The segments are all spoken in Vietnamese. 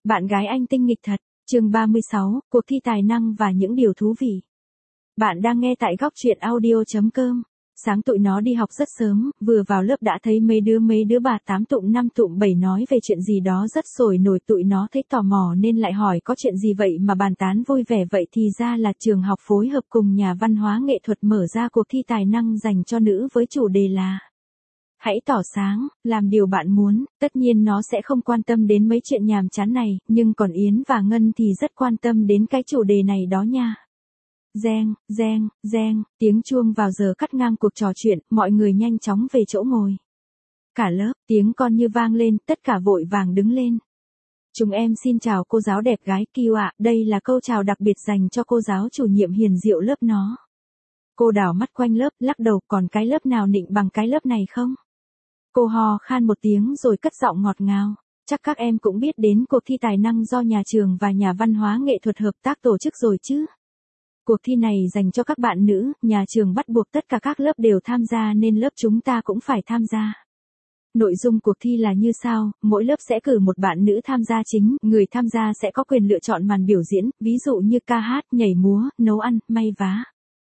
Bạn gái anh tinh nghịch thật. Chương 36, cuộc thi tài năng và những điều thú vị. Bạn đang nghe tại góc truyện audio.com. Sáng tụi nó đi học rất sớm, vừa vào lớp đã thấy mấy đứa bà 8 tụm 5 tụm 7 nói về chuyện gì đó rất sôi nổi, tụi nó thấy tò mò nên lại hỏi có chuyện gì vậy mà bàn tán vui vẻ vậy, thì ra là trường học phối hợp cùng nhà văn hóa nghệ thuật mở ra cuộc thi tài năng dành cho nữ với chủ đề là hãy tỏ sáng, làm điều bạn muốn. Tất nhiên nó sẽ không quan tâm đến mấy chuyện nhàm chán này, nhưng còn Yến và Ngân thì rất quan tâm đến cái chủ đề này đó nha. Reng, reng, reng, tiếng chuông vào giờ cắt ngang cuộc trò chuyện, mọi người nhanh chóng về chỗ ngồi. Cả lớp, tiếng con như vang lên, tất cả vội vàng đứng lên. Chúng em xin chào cô giáo đẹp gái Kiều ạ, đây là câu chào đặc biệt dành cho cô giáo chủ nhiệm hiền diệu lớp nó. Cô đảo mắt quanh lớp, lắc đầu, còn cái lớp nào nịnh bằng cái lớp này không? Cô hò khan một tiếng rồi cất giọng ngọt ngào. Chắc các em cũng biết đến cuộc thi tài năng do nhà trường và nhà văn hóa nghệ thuật hợp tác tổ chức rồi chứ. Cuộc thi này dành cho các bạn nữ, nhà trường bắt buộc tất cả các lớp đều tham gia nên lớp chúng ta cũng phải tham gia. Nội dung cuộc thi là như sau, mỗi lớp sẽ cử một bạn nữ tham gia chính, người tham gia sẽ có quyền lựa chọn màn biểu diễn, ví dụ như ca hát, nhảy múa, nấu ăn, may vá.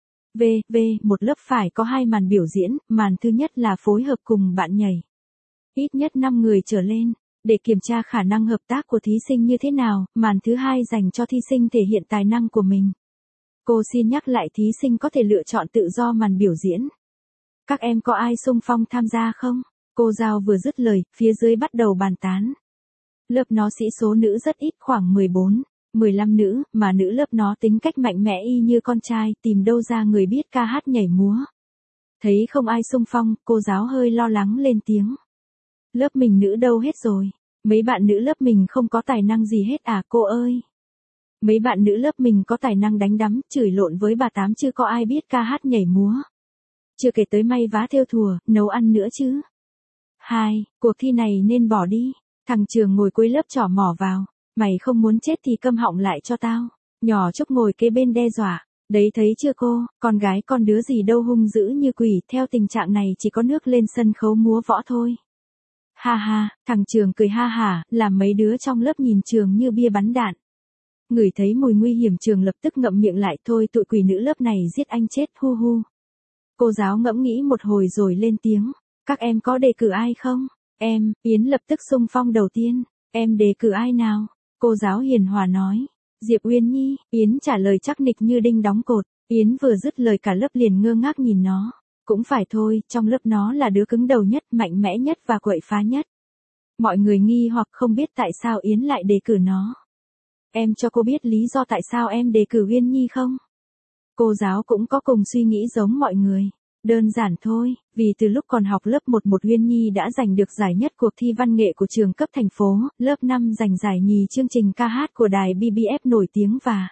Một lớp phải có 2 màn biểu diễn, màn thứ nhất là phối hợp cùng bạn nhảy. Ít nhất 5 người trở lên, để kiểm tra khả năng hợp tác của thí sinh như thế nào, màn thứ hai dành cho thí sinh thể hiện tài năng của mình. Cô xin nhắc lại thí sinh có thể lựa chọn tự do màn biểu diễn. Các em có ai xung phong tham gia không? Cô giáo vừa dứt lời, phía dưới bắt đầu bàn tán. Lớp nó sĩ số nữ rất ít, khoảng 14-15 nữ, mà nữ lớp nó tính cách mạnh mẽ y như con trai, tìm đâu ra người biết ca hát nhảy múa. Thấy không ai xung phong, cô giáo hơi lo lắng lên tiếng. Lớp mình nữ đâu hết rồi? Mấy bạn nữ lớp mình không có tài năng gì hết à cô ơi? Mấy bạn nữ lớp mình có tài năng đánh đấm, chửi lộn với bà Tám chứ có ai biết ca hát nhảy múa. Chưa kể tới may vá thêu thùa, nấu ăn nữa chứ. 2. Cuộc thi này nên bỏ đi. Thằng Trường ngồi cuối lớp trỏ mỏ vào. Mày không muốn chết thì câm họng lại cho tao. Nhỏ Trúc ngồi kế bên đe dọa. Đấy thấy chưa cô, con gái con đứa gì đâu hung dữ như quỷ, theo tình trạng này chỉ có nước lên sân khấu múa võ thôi. Ha ha, thằng Trường cười ha hả, làm mấy đứa trong lớp nhìn Trường như bia bắn đạn. Ngửi thấy mùi nguy hiểm Trường lập tức ngậm miệng lại, thôi tụi quỷ nữ lớp này giết anh chết, hu hu. Cô giáo ngẫm nghĩ một hồi rồi lên tiếng, các em có đề cử ai không? Em, Yến lập tức xung phong đầu tiên, em đề cử ai nào? Cô giáo hiền hòa nói, Diệp Uyên Nhi. Yến trả lời chắc nịch như đinh đóng cột. Yến vừa dứt lời cả lớp liền ngơ ngác nhìn nó. Cũng phải thôi, trong lớp nó là đứa cứng đầu nhất, mạnh mẽ nhất và quậy phá nhất. Mọi người nghi hoặc không biết tại sao Yến lại đề cử nó. Em cho cô biết lý do tại sao em đề cử Uyên Nhi không? Cô giáo cũng có cùng suy nghĩ giống mọi người. Đơn giản thôi, vì từ lúc còn học lớp 11 Uyên Nhi đã giành được giải nhất cuộc thi văn nghệ của trường cấp thành phố, lớp 5 giành giải nhì chương trình ca hát của đài BBF nổi tiếng và...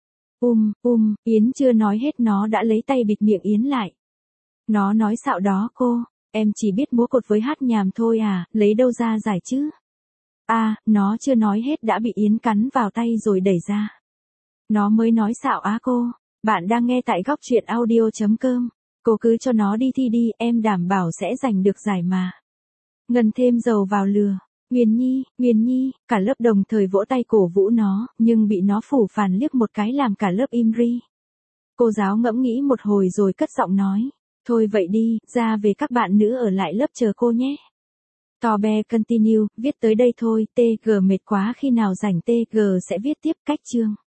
Yến chưa nói hết nó đã lấy tay bịt miệng Yến lại. Nó nói xạo đó cô, em chỉ biết múa cột với hát nhàm thôi à, lấy đâu ra giải chứ? Nó chưa nói hết đã bị Yến cắn vào tay rồi đẩy ra. Nó mới nói xạo á cô, bạn đang nghe tại góc truyện audio.com. Cô cứ cho nó đi thi đi, em đảm bảo sẽ giành được giải mà. Ngân thêm dầu vào lửa. Uyên Nhi, cả lớp đồng thời vỗ tay cổ vũ nó, nhưng bị nó phủ phàn liếc một cái làm cả lớp im ri. Cô giáo ngẫm nghĩ một hồi rồi cất giọng nói, thôi vậy đi, ra về các bạn nữ ở lại lớp chờ cô nhé. Tobe continue, viết tới đây thôi, TG mệt quá khi nào rảnh TG sẽ viết tiếp cách chương.